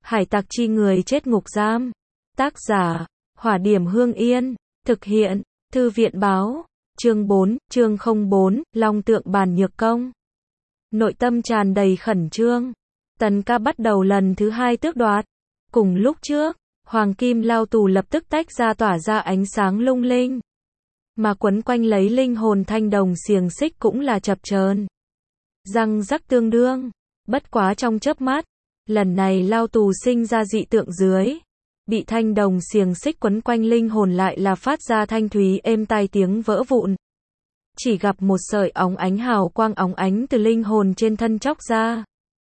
Hải tặc chi người chết ngục giam. Tác giả, Hỏa Điểm Hương Yên. Thực hiện, Thư viện Báo. Chương 4, chương 04, Long Tượng Bàn Nhược Công. Nội tâm tràn đầy khẩn trương. Tần Ca bắt đầu lần thứ 2 tước đoạt. Cùng lúc trước, Hoàng Kim Lao Tù lập tức tách ra tỏa ra ánh sáng lung linh. Mà quấn quanh lấy linh hồn thanh đồng xiềng xích cũng là chập chờn. Răng rắc tương đương. Bất quá trong chớp mắt, lần này Lao Tù sinh ra dị tượng dưới. Bị thanh đồng xiềng xích quấn quanh linh hồn lại là phát ra thanh thúy êm tai tiếng vỡ vụn. Chỉ gặp một sợi óng ánh hào quang óng ánh từ linh hồn trên thân chóc ra.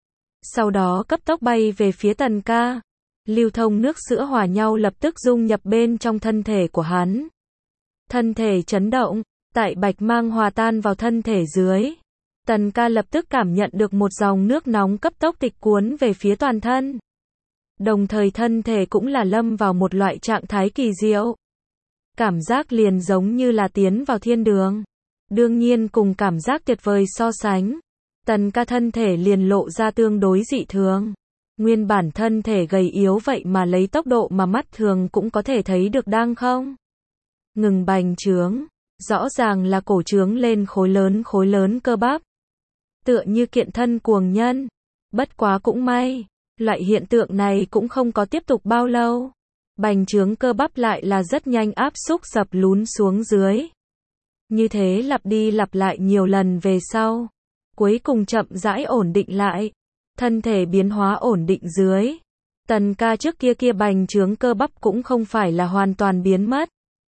Sau đó cấp tốc bay về phía Tần Ca. Lưu thông nước sữa hòa nhau lập tức dung nhập bên trong thân thể của hắn. Thân thể chấn động, tại bạch mang hòa tan vào thân thể dưới. Tần Ca lập tức cảm nhận được một dòng nước nóng cấp tốc tịch cuốn về phía toàn thân. Đồng thời thân thể cũng là lâm vào một loại trạng thái kỳ diệu. Cảm giác liền giống như là tiến vào thiên đường. Đương nhiên cùng cảm giác tuyệt vời so sánh, Tần Ca thân thể liền lộ ra tương đối dị thường. Nguyên bản thân thể gầy yếu vậy mà lấy tốc độ mà mắt thường cũng có thể thấy được đang không ngừng bành trướng. Rõ ràng là cổ trướng lên khối lớn cơ bắp. Tựa như kiện thân cuồng nhân. Bất quá cũng may, loại hiện tượng này cũng không có tiếp tục bao lâu. Bành trướng cơ bắp lại là rất nhanh áp xúc dập lún xuống dưới. Như thế lặp đi lặp lại nhiều lần về sau. Cuối cùng chậm rãi ổn định lại. Thân thể biến hóa ổn định dưới. Tần Ca trước kia bành trướng cơ bắp cũng không phải là hoàn toàn biến mất.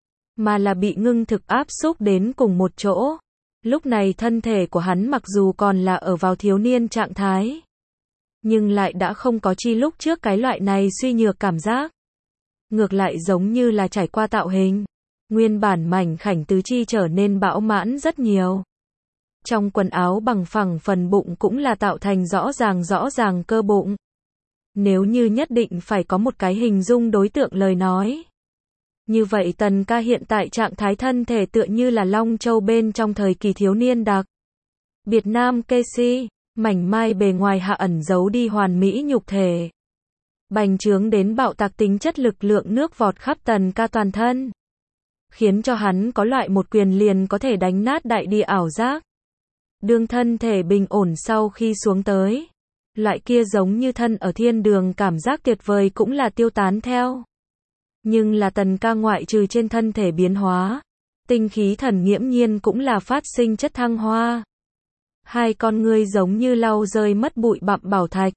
Mà là bị ngưng thực áp xúc đến cùng một chỗ. Lúc này thân thể của hắn mặc dù còn là ở vào thiếu niên trạng thái. Nhưng lại đã không có chi lúc trước cái loại này suy nhược cảm giác. Ngược lại giống như là trải qua tạo hình. Nguyên bản mảnh khảnh tứ chi trở nên bão mãn rất nhiều. Trong quần áo bằng phẳng phần bụng cũng là tạo thành rõ ràng cơ bụng. Nếu như nhất định phải có một cái hình dung đối tượng lời nói. Như vậy Tần Ca hiện tại trạng thái thân thể tựa như là Long Châu bên trong thời kỳ thiếu niên đặc. Biệt Nam Casey, mảnh mai bề ngoài hạ ẩn giấu đi hoàn mỹ nhục thể. Bành trướng đến bạo tạc tính chất lực lượng nước vọt khắp Tần Ca toàn thân. Khiến cho hắn có loại một quyền liền có thể đánh nát đại địa ảo giác. Đương thân thể bình ổn sau khi xuống tới. Loại kia giống như thân ở thiên đường cảm giác tuyệt vời cũng là tiêu tán theo. Nhưng là Tần Ca ngoại trừ trên thân thể biến hóa. Tinh khí thần nghiễm nhiên cũng là phát sinh chất thăng hoa. Hai con ngươi giống như lau rơi mất bụi bặm bảo thạch.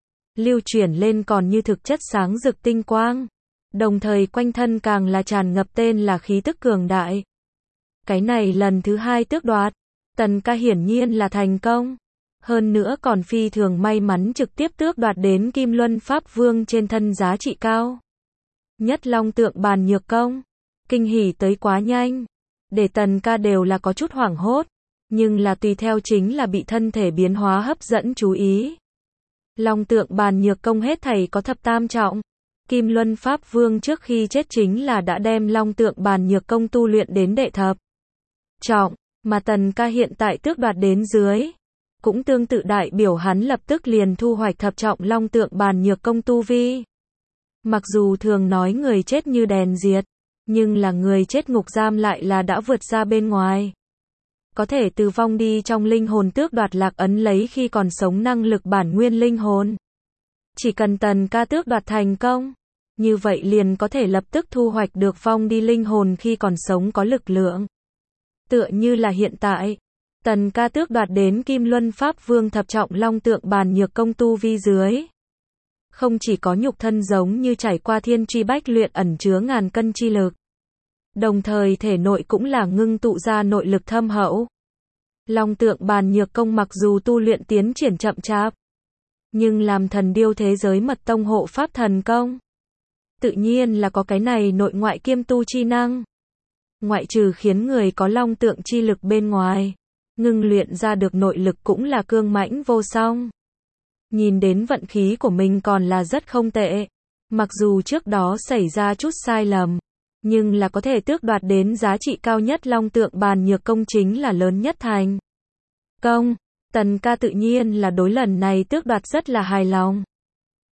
Lưu chuyển lên còn như thực chất sáng rực tinh quang. Đồng thời quanh thân càng là tràn ngập tên là khí tức cường đại. Cái này lần thứ 2 tước đoạt. Tần Ca hiển nhiên là thành công. Hơn nữa còn phi thường may mắn trực tiếp tước đoạt đến Kim Luân Pháp Vương trên thân giá trị cao. Nhất Long Tượng Bàn Nhược Công. Kinh hỉ tới quá nhanh. Để Tần Ca đều là có chút hoảng hốt. Nhưng là tùy theo chính là bị thân thể biến hóa hấp dẫn chú ý. Long Tượng Bàn Nhược Công hết thảy có thập tam trọng. Kim Luân Pháp Vương trước khi chết chính là đã đem Long Tượng Bàn Nhược Công tu luyện đến đệ thập trọng. Mà Tần Ca hiện tại tước đoạt đến dưới. Cũng tương tự đại biểu hắn lập tức liền thu hoạch thập trọng Long Tượng Bàn Nhược Công tu vi. Mặc dù thường nói người chết như đèn diệt, nhưng là người chết ngục giam lại là đã vượt ra bên ngoài. Có thể từ vong đi trong linh hồn tước đoạt lạc ấn lấy khi còn sống năng lực bản nguyên linh hồn. Chỉ cần Tần Ca tước đoạt thành công, như vậy liền có thể lập tức thu hoạch được vong đi linh hồn khi còn sống có lực lượng. Tựa như là hiện tại, Tần Ca tước đoạt đến Kim Luân Pháp Vương thập trọng Long Tượng Bàn Nhược Công tu vi dưới. Không chỉ có nhục thân giống như trải qua thiên truy bách luyện ẩn chứa ngàn cân chi lực. Đồng thời thể nội cũng là ngưng tụ ra nội lực thâm hậu. Long Tượng Bàn Nhược Công mặc dù tu luyện tiến triển chậm chạp, nhưng làm Thần Điêu thế giới mật tông hộ pháp thần công. Tự nhiên là có cái này nội ngoại kiêm tu chi năng. Ngoại trừ khiến người có long tượng chi lực bên ngoài, ngưng luyện ra được nội lực cũng là cương mãnh vô song. Nhìn đến vận khí của mình còn là rất không tệ. Mặc dù trước đó xảy ra chút sai lầm, nhưng là có thể tước đoạt đến giá trị cao nhất Long Tượng Bàn Nhược Công chính là lớn nhất thành công. Tần Ca tự nhiên là đối lần này tước đoạt rất là hài lòng.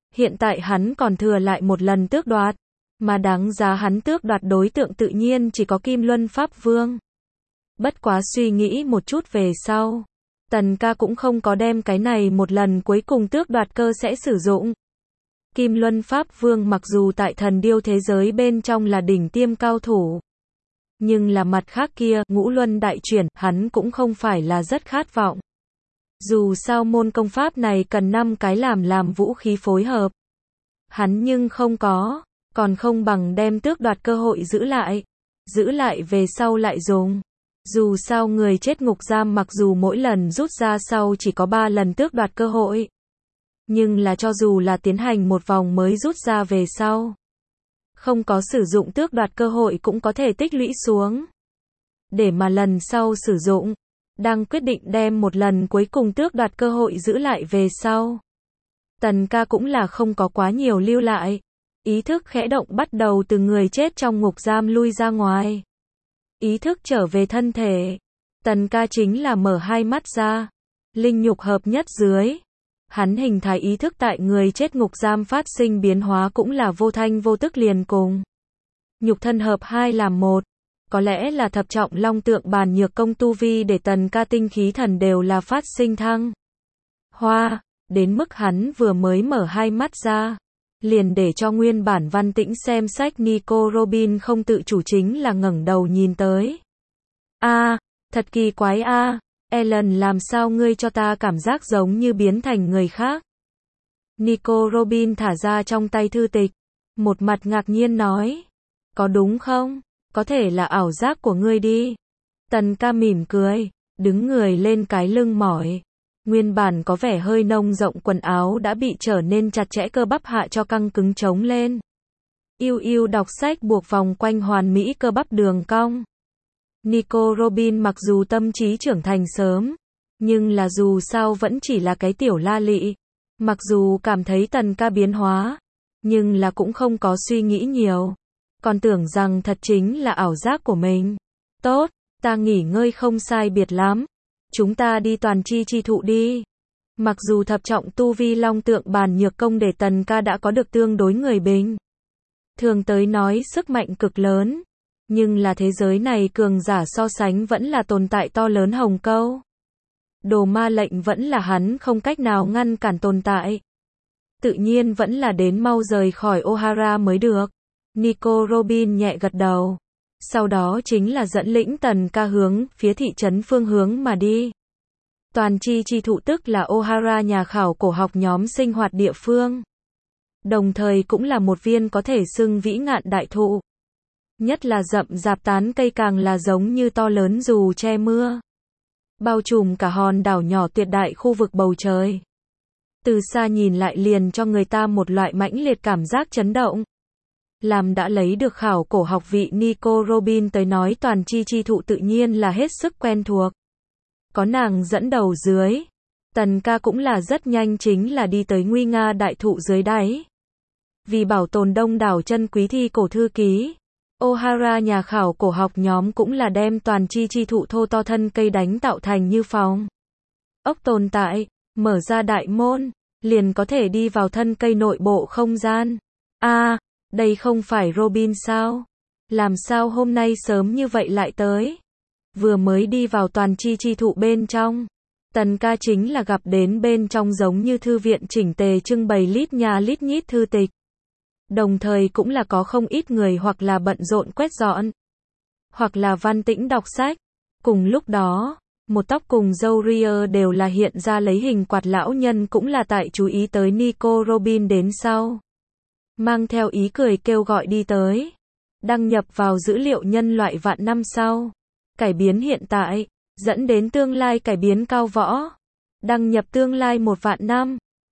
Hiện tại hắn còn thừa lại một lần tước đoạt, mà đáng giá hắn tước đoạt đối tượng tự nhiên chỉ có Kim Luân Pháp Vương. Bất quá suy nghĩ một chút về sau, Tần ca cũng không có đem cái này một lần cuối cùng tước đoạt cơ sẽ sử dụng. Kim Luân Pháp Vương mặc dù tại thần điêu thế giới bên trong là đỉnh tiêm cao thủ, nhưng là mặt khác kia, ngũ luân đại chuyển, hắn cũng không phải là rất khát vọng. Dù sao môn công pháp này cần 5 cái làm vũ khí phối hợp. Hắn nhưng không có, còn không bằng đem tước đoạt cơ hội giữ lại về sau lại dùng. Dù sao người chết ngục giam mặc dù mỗi lần rút ra sau chỉ có 3 lần tước đoạt cơ hội, nhưng là cho dù là tiến hành một vòng mới rút ra về sau, không có sử dụng tước đoạt cơ hội cũng có thể tích lũy xuống. Để mà lần sau sử dụng, đang quyết định đem một lần cuối cùng tước đoạt cơ hội giữ lại về sau. Tần ca cũng là không có quá nhiều lưu lại. Ý thức khẽ động bắt đầu từ người chết trong ngục giam lui ra ngoài. Ý thức trở về thân thể. Tần ca chính là mở hai mắt ra. Linh nhục hợp nhất dưới. Hắn hình thái ý thức tại người chết ngục giam phát sinh biến hóa cũng là vô thanh vô tức liền cùng. Nhục thân hợp hai làm một. Có lẽ là thập trọng long tượng bàn nhược công tu vi để tần ca tinh khí thần đều là phát sinh thăng hoa, đến mức hắn vừa mới mở hai mắt ra, liền để cho nguyên bản Văn Tĩnh xem sách Nico Robin không tự chủ chính là ngẩng đầu nhìn tới. Thật kỳ quái Ellen làm sao ngươi cho ta cảm giác giống như biến thành người khác. Nico Robin thả ra trong tay thư tịch, một mặt ngạc nhiên nói, có đúng không? Có thể là ảo giác của ngươi đi. Tần ca mỉm cười, đứng người lên cái lưng mỏi. Nguyên bản có vẻ hơi nông rộng quần áo đã bị trở nên chặt chẽ cơ bắp hạ cho căng cứng trống lên. Yêu yêu đọc sách buộc vòng quanh hoàn mỹ cơ bắp đường cong. Nico Robin mặc dù tâm trí trưởng thành sớm, nhưng là dù sao vẫn chỉ là cái tiểu la lị. Mặc dù cảm thấy tần ca biến hóa, nhưng là cũng không có suy nghĩ nhiều. Còn tưởng rằng thật chính là ảo giác của mình. Tốt, ta nghỉ ngơi không sai biệt lắm. Chúng ta đi toàn chi thụ đi. Mặc dù thập trọng tu vi long tượng bàn nhược công để tần ca đã có được tương đối người bình thường tới nói sức mạnh cực lớn. Nhưng là thế giới này cường giả so sánh vẫn là tồn tại to lớn hồng câu. Đồ ma lệnh vẫn là hắn không cách nào ngăn cản tồn tại. Tự nhiên vẫn là đến mau rời khỏi O'Hara mới được. Nico Robin nhẹ gật đầu. Sau đó chính là dẫn lĩnh tần ca hướng phía thị trấn phương hướng mà đi. Toàn chi thụ tức là O'Hara nhà khảo cổ học nhóm sinh hoạt địa phương. Đồng thời cũng là một viên có thể xưng vĩ ngạn đại thụ. Nhất là rậm rạp tán cây càng là giống như to lớn dù che mưa. Bao trùm cả hòn đảo nhỏ tuyệt đại khu vực bầu trời. Từ xa nhìn lại liền cho người ta một loại mãnh liệt cảm giác chấn động. Làm đã lấy được khảo cổ học vị Nico Robin tới nói toàn chi thụ tự nhiên là hết sức quen thuộc. Có nàng dẫn đầu dưới. Tần ca cũng là rất nhanh chính là đi tới nguy nga đại thụ dưới đáy. Vì bảo tồn đông đảo chân quý thi cổ thư ký. O'Hara nhà khảo cổ học nhóm cũng là đem toàn chi thụ thô to thân cây đánh tạo thành như phòng ốc tồn tại, mở ra đại môn, liền có thể đi vào thân cây nội bộ không gian. Đây không phải Robin sao? Làm sao hôm nay sớm như vậy lại tới? Vừa mới đi vào toàn chi thụ bên trong. Tần ca chính là gặp đến bên trong giống như thư viện chỉnh tề trưng bày lít nhà lít nhít thư tịch. Đồng thời cũng là có không ít người hoặc là bận rộn quét dọn, hoặc là văn tĩnh đọc sách. Cùng lúc đó, một tóc cùng râu ria đều là hiện ra lấy hình quạt lão nhân cũng là tại chú ý tới Nico Robin đến sau. Mang theo ý cười kêu gọi đi tới. Đăng nhập vào dữ liệu nhân loại vạn năm sau. Cải biến hiện tại, dẫn đến tương lai cải biến cao võ. Đăng nhập tương lai 1 vạn năm.